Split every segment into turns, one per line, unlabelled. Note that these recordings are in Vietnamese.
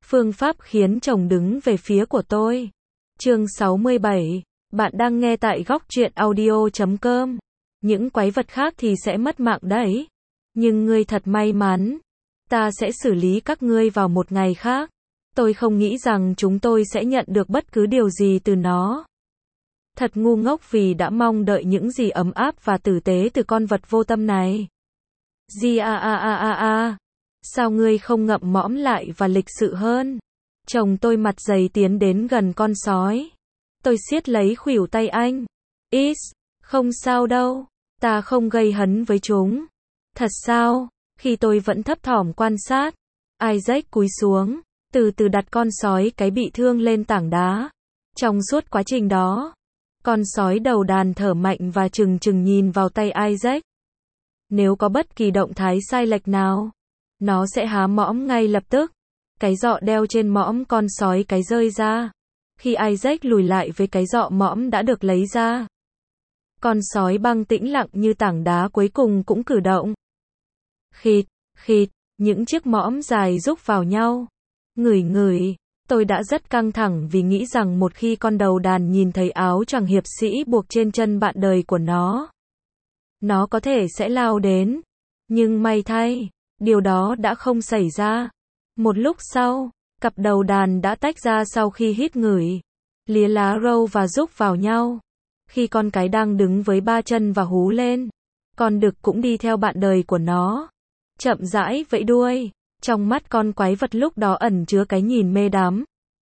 Phương pháp khiến chồng đứng về phía của tôi. Chương 67. Bạn đang nghe tại góc truyện audio.com. Những quái vật khác thì sẽ mất mạng đấy. Nhưng ngươi thật may mắn. Ta sẽ xử lý các ngươi vào một ngày khác. Tôi không nghĩ rằng chúng tôi sẽ nhận được bất cứ điều gì từ nó. Thật ngu ngốc vì đã mong đợi những gì ấm áp và tử tế từ con vật vô tâm này. Sao ngươi không ngậm mõm lại và lịch sự hơn? Chồng tôi mặt dày tiến đến gần con sói. Tôi siết lấy khuỷu tay anh. Không sao đâu. Ta không gây hấn với chúng. Thật sao? Khi tôi vẫn thấp thỏm quan sát, Isaac cúi xuống, từ từ đặt con sói cái bị thương lên tảng đá. Trong suốt quá trình đó, con sói đầu đàn thở mạnh và trừng trừng nhìn vào tay Isaac. Nếu có bất kỳ động thái sai lệch nào, nó sẽ há mõm ngay lập tức. Cái giọ đeo trên mõm con sói cái rơi ra. Khi Isaac lùi lại với cái giọ mõm đã được lấy ra, con sói băng tĩnh lặng như tảng đá cuối cùng cũng cử động. Khịt, khịt, những chiếc mõm dài rúc vào nhau. Ngửi ngửi, tôi đã rất căng thẳng vì nghĩ rằng một khi con đầu đàn nhìn thấy áo choàng hiệp sĩ buộc trên chân bạn đời của nó có thể sẽ lao đến. Nhưng may thay, điều đó đã không xảy ra. Một lúc sau, cặp đầu đàn đã tách ra sau khi hít ngửi, lía lá râu và rúc vào nhau. Khi con cái đang đứng với ba chân và hú lên, con đực cũng đi theo bạn đời của nó, chậm rãi vẫy đuôi. Trong mắt con quái vật lúc đó ẩn chứa cái nhìn mê đắm.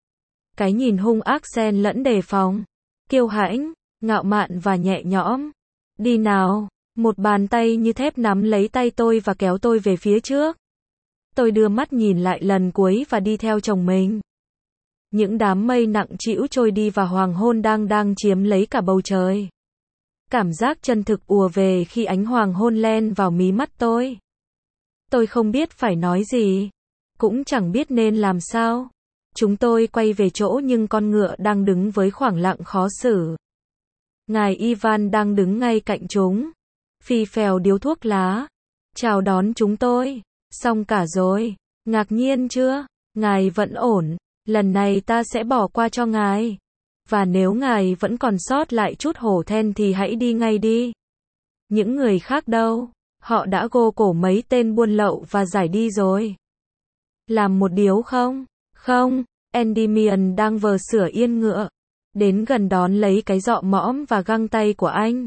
Cái nhìn hung ác xen lẫn đề phòng, kiêu hãnh, ngạo mạn và nhẹ nhõm. Đi nào, một bàn tay như thép nắm lấy tay tôi và kéo tôi về phía trước. Tôi đưa mắt nhìn lại lần cuối và đi theo chồng mình. Những đám mây nặng trĩu trôi đi và hoàng hôn đang chiếm lấy cả bầu trời. Cảm giác chân thực ùa về khi ánh hoàng hôn len vào mí mắt tôi. Tôi không biết phải nói gì, cũng chẳng biết nên làm sao. Chúng tôi quay về chỗ nhưng con ngựa đang đứng với khoảng lặng khó xử. Ngài Ivan đang đứng ngay cạnh chúng, phì phèo điếu thuốc lá, chào đón chúng tôi. Xong cả rồi, ngạc nhiên chưa? Ngài vẫn ổn, lần này ta sẽ bỏ qua cho ngài. Và nếu ngài vẫn còn sót lại chút hổ then thì hãy đi ngay đi. Những người khác đâu? Họ đã gô cổ mấy tên buôn lậu và giải đi rồi. Làm một điếu không? Không, Endymion đang vờ sửa yên ngựa. Đến gần đón lấy cái giọ mõm và găng tay của anh.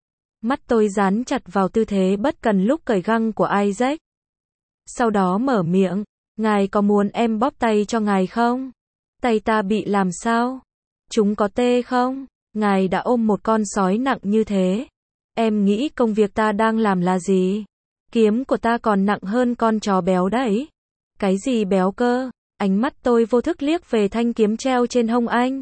Mắt tôi dán chặt vào tư thế bất cần lúc cởi găng của Isaac. Sau đó mở miệng, ngài có muốn em bóp tay cho ngài không? Tay ta bị làm sao? Chúng có tê không? Ngài đã ôm một con sói nặng như thế. Em nghĩ công việc ta đang làm là gì? Kiếm của ta còn nặng hơn con chó béo đấy. Cái gì béo cơ? Ánh mắt tôi vô thức liếc về thanh kiếm treo trên hông anh.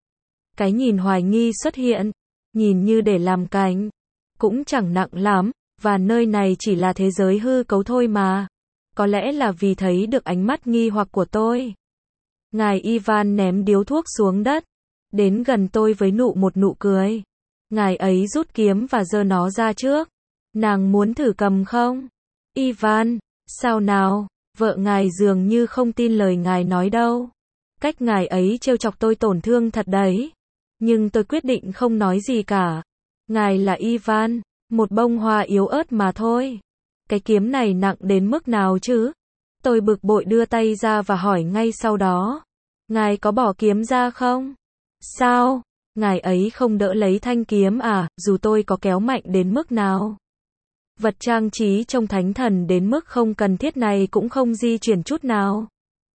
Cái nhìn hoài nghi xuất hiện, nhìn như để làm cảnh. Cũng chẳng nặng lắm, và nơi này chỉ là thế giới hư cấu thôi mà. Có lẽ là vì thấy được ánh mắt nghi hoặc của tôi. Ngài Ivan ném điếu thuốc xuống đất, đến gần tôi với một nụ cười. Ngài ấy rút kiếm và giơ nó ra trước. Nàng muốn thử cầm không? Ivan, sao nào? Vợ ngài dường như không tin lời ngài nói đâu. Cách ngài ấy trêu chọc tôi tổn thương thật đấy. Nhưng tôi quyết định không nói gì cả. Ngài là Ivan, một bông hoa yếu ớt mà thôi. Cái kiếm này nặng đến mức nào chứ? Tôi bực bội đưa tay ra và hỏi ngay sau đó. Ngài có bỏ kiếm ra không? Sao? Ngài ấy không đỡ lấy thanh kiếm à, dù tôi có kéo mạnh đến mức nào? Vật trang trí trông thánh thần đến mức không cần thiết này cũng không di chuyển chút nào.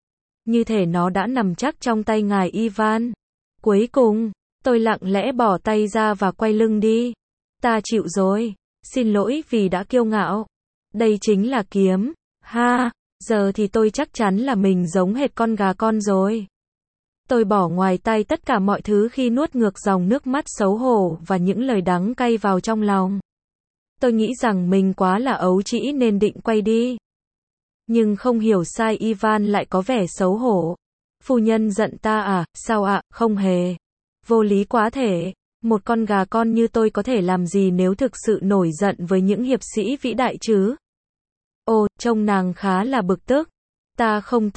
Như thể nó đã nằm chắc trong tay ngài Ivan. Cuối cùng, tôi lặng lẽ bỏ tay ra và quay lưng đi. Ta chịu rồi. Xin lỗi vì đã kiêu ngạo. Đây chính là kiếm. Ha, giờ thì tôi chắc chắn là mình giống hệt con gà con rồi. Tôi bỏ ngoài tay tất cả mọi thứ khi nuốt ngược dòng nước mắt xấu hổ và những lời đắng cay vào trong lòng. Tôi nghĩ rằng mình quá là ấu trĩ nên định quay đi. Nhưng không hiểu sai Ivan lại có vẻ xấu hổ. Phu nhân giận ta à? Sao ạ? Không hề. Vô lý quá thể. Một con gà con như tôi có thể làm gì nếu thực sự nổi giận với những hiệp sĩ vĩ đại chứ? Ồ, trông nàng khá là bực tức. Ta không tức.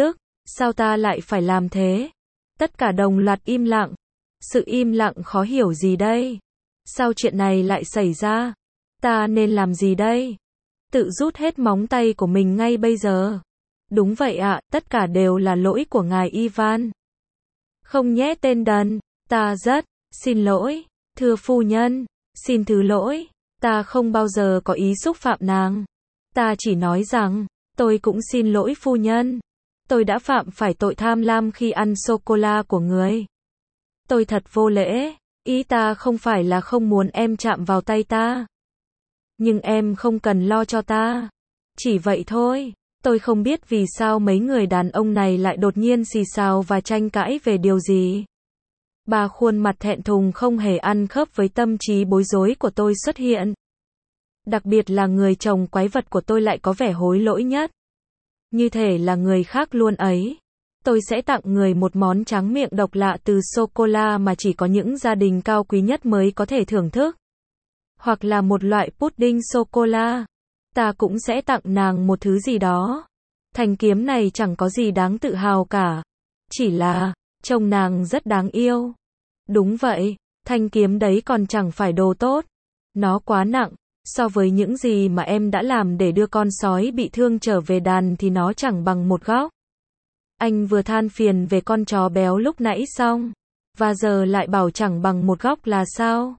Sao ta lại phải làm thế? Tất cả đồng loạt im lặng. Sự im lặng khó hiểu gì đây? Sao chuyện này lại xảy ra? Ta nên làm gì đây? Tự rút hết móng tay của mình ngay bây giờ. Đúng vậy ạ, tất cả đều là lỗi của ngài Ivan. Không nhé tên đần, ta rất xin lỗi, thưa phu nhân, xin thứ lỗi, ta không bao giờ có ý xúc phạm nàng. Ta chỉ nói rằng, tôi cũng xin lỗi phu nhân. Tôi đã phạm phải tội tham lam khi ăn sô-cô-la của người. Tôi thật vô lễ, ý ta không phải là không muốn em chạm vào tay ta. Nhưng em không cần lo cho ta. Chỉ vậy thôi. Tôi không biết vì sao mấy người đàn ông này lại đột nhiên xì xào và tranh cãi về điều gì. Ba khuôn mặt thẹn thùng không hề ăn khớp với tâm trí bối rối của tôi xuất hiện. Đặc biệt là người chồng quái vật của tôi lại có vẻ hối lỗi nhất. Như thể là người khác luôn ấy. Tôi sẽ tặng người một món tráng miệng độc lạ từ sô-cô-la mà chỉ có những gia đình cao quý nhất mới có thể thưởng thức. Hoặc là một loại pudding sô-cô-la. Ta cũng sẽ tặng nàng một thứ gì đó. Thanh kiếm này chẳng có gì đáng tự hào cả. Chỉ là, trông nàng rất đáng yêu. Đúng vậy, thanh kiếm đấy còn chẳng phải đồ tốt. Nó quá nặng. So với những gì mà em đã làm để đưa con sói bị thương trở về đàn thì nó chẳng bằng một góc. Anh vừa than phiền về con chó béo lúc nãy xong. Và giờ lại bảo chẳng bằng một góc là sao?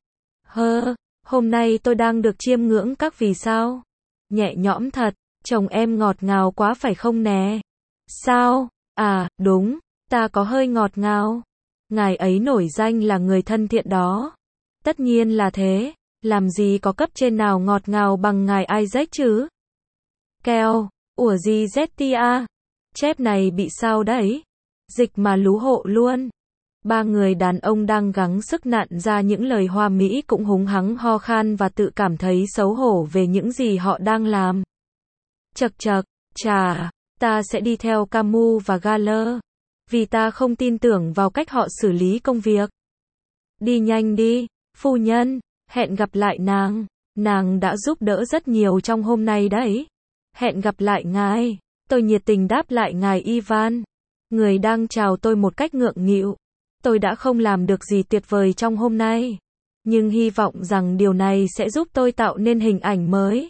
Hôm nay tôi đang được chiêm ngưỡng các vì sao. Nhẹ nhõm thật, chồng em ngọt ngào quá phải không nè? Sao? À, đúng, ta có hơi ngọt ngào. Ngài ấy nổi danh là người thân thiện đó. Tất nhiên là thế, làm gì có cấp trên nào ngọt ngào bằng ngài Isaac chứ? Keo, ủa gì Zettia? Chép này bị sao đấy? Dịch mà lú hộ luôn. Ba người đàn ông đang gắng sức nặn ra những lời hoa mỹ cũng húng hắng ho khan và tự cảm thấy xấu hổ về những gì họ đang làm. Chậc chậc, chà, ta sẽ đi theo Camus và Galler. Vì ta không tin tưởng vào cách họ xử lý công việc. Đi nhanh đi, phu nhân, hẹn gặp lại nàng. Nàng đã giúp đỡ rất nhiều trong hôm nay đấy. Hẹn gặp lại ngài. Tôi nhiệt tình đáp lại ngài Ivan. Người đang chào tôi một cách ngượng nghịu. Tôi đã không làm được gì tuyệt vời trong hôm nay. Nhưng hy vọng rằng điều này sẽ giúp tôi tạo nên hình ảnh mới.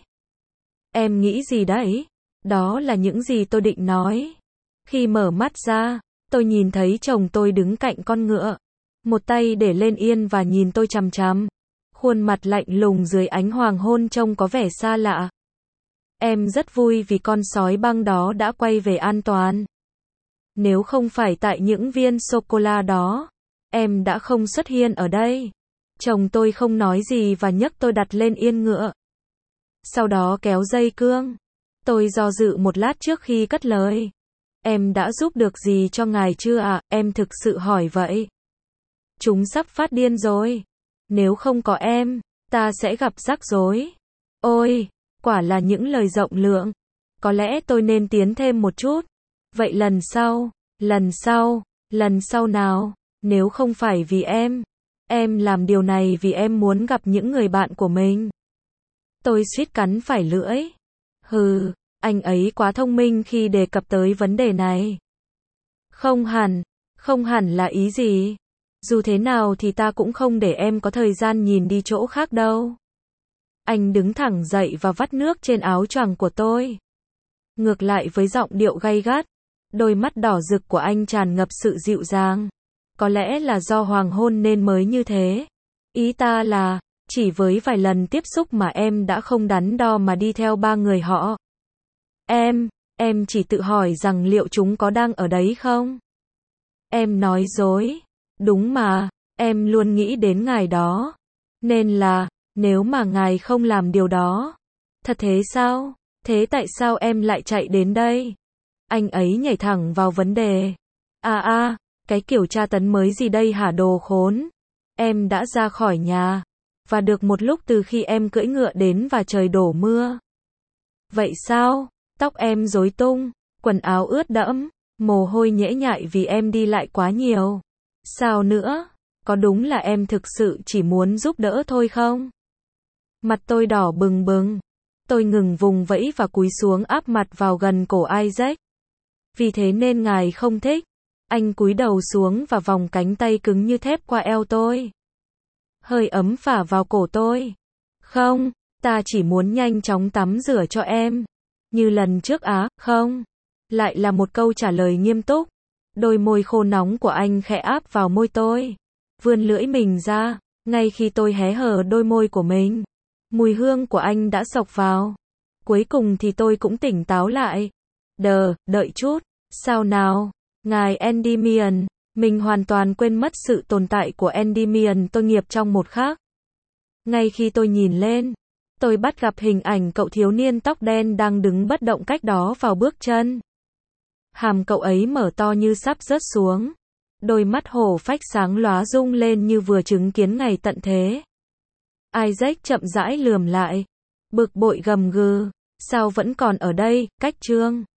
Em nghĩ gì đấy? Đó là những gì tôi định nói. Khi mở mắt ra, tôi nhìn thấy chồng tôi đứng cạnh con ngựa. Một tay để lên yên và nhìn tôi chằm chằm. Khuôn mặt lạnh lùng dưới ánh hoàng hôn trông có vẻ xa lạ. Em rất vui vì con sói băng đó đã quay về an toàn. Nếu không phải tại những viên sô-cô-la đó, em đã không xuất hiện ở đây. Chồng tôi không nói gì và nhấc tôi đặt lên yên ngựa. Sau đó kéo dây cương. Tôi do dự một lát trước khi cất lời. Em đã giúp được gì cho ngài chưa ạ? Em thực sự hỏi vậy. Chúng sắp phát điên rồi. Nếu không có em, ta sẽ gặp rắc rối. Ôi, quả là những lời rộng lượng. Có lẽ tôi nên tiến thêm một chút. Vậy lần sau nào, nếu không phải vì em làm điều này vì em muốn gặp những người bạn của mình. Tôi suýt cắn phải lưỡi. Anh ấy quá thông minh khi đề cập tới vấn đề này. Không hẳn là ý gì. Dù thế nào thì ta cũng không để em có thời gian nhìn đi chỗ khác đâu. Anh đứng thẳng dậy và vắt nước trên áo choàng của tôi. Ngược lại với giọng điệu gay gắt, đôi mắt đỏ rực của anh tràn ngập sự dịu dàng. Có lẽ là do hoàng hôn nên mới như thế. Ý ta là, chỉ với vài lần tiếp xúc mà em đã không đắn đo mà đi theo ba người họ. Em chỉ tự hỏi rằng liệu chúng có đang ở đấy không? Em nói dối. Đúng mà, em luôn nghĩ đến ngài đó. Nên là, nếu mà ngài không làm điều đó. Thật thế sao? Thế tại sao em lại chạy đến đây? Anh ấy nhảy thẳng vào vấn đề. Cái kiểu tra tấn mới gì đây hả đồ khốn? Em đã ra khỏi nhà. Và được một lúc từ khi em cưỡi ngựa đến và trời đổ mưa. Vậy sao? Tóc em rối tung, quần áo ướt đẫm, mồ hôi nhễ nhại vì em đi lại quá nhiều. Sao nữa? Có đúng là em thực sự chỉ muốn giúp đỡ thôi không? Mặt tôi đỏ bừng bừng. Tôi ngừng vùng vẫy và cúi xuống áp mặt vào gần cổ Isaac. Vì thế nên ngài không thích. Anh cúi đầu xuống và vòng cánh tay cứng như thép qua eo tôi. Hơi ấm phả vào cổ tôi. Không, ta chỉ muốn nhanh chóng tắm rửa cho em. Như lần trước á, không. Lại là một câu trả lời nghiêm túc. Đôi môi khô nóng của anh khẽ áp vào môi tôi. Vươn lưỡi mình ra. Ngay khi tôi hé hở đôi môi của mình, mùi hương của anh đã xộc vào. Cuối cùng thì tôi cũng tỉnh táo lại. Đợi chút. Sao nào? Ngài Endymion. Mình hoàn toàn quên mất sự tồn tại của Endymion tôi nghiệp trong một khắc. Ngay khi tôi nhìn lên, tôi bắt gặp hình ảnh cậu thiếu niên tóc đen đang đứng bất động cách đó vào bước chân. Hàm cậu ấy mở to như sắp rớt xuống. Đôi mắt hổ phách sáng lóa rung lên như vừa chứng kiến ngày tận thế. Isaac chậm rãi lườm lại. Bực bội gầm gừ. Sao vẫn còn ở đây, cách trương.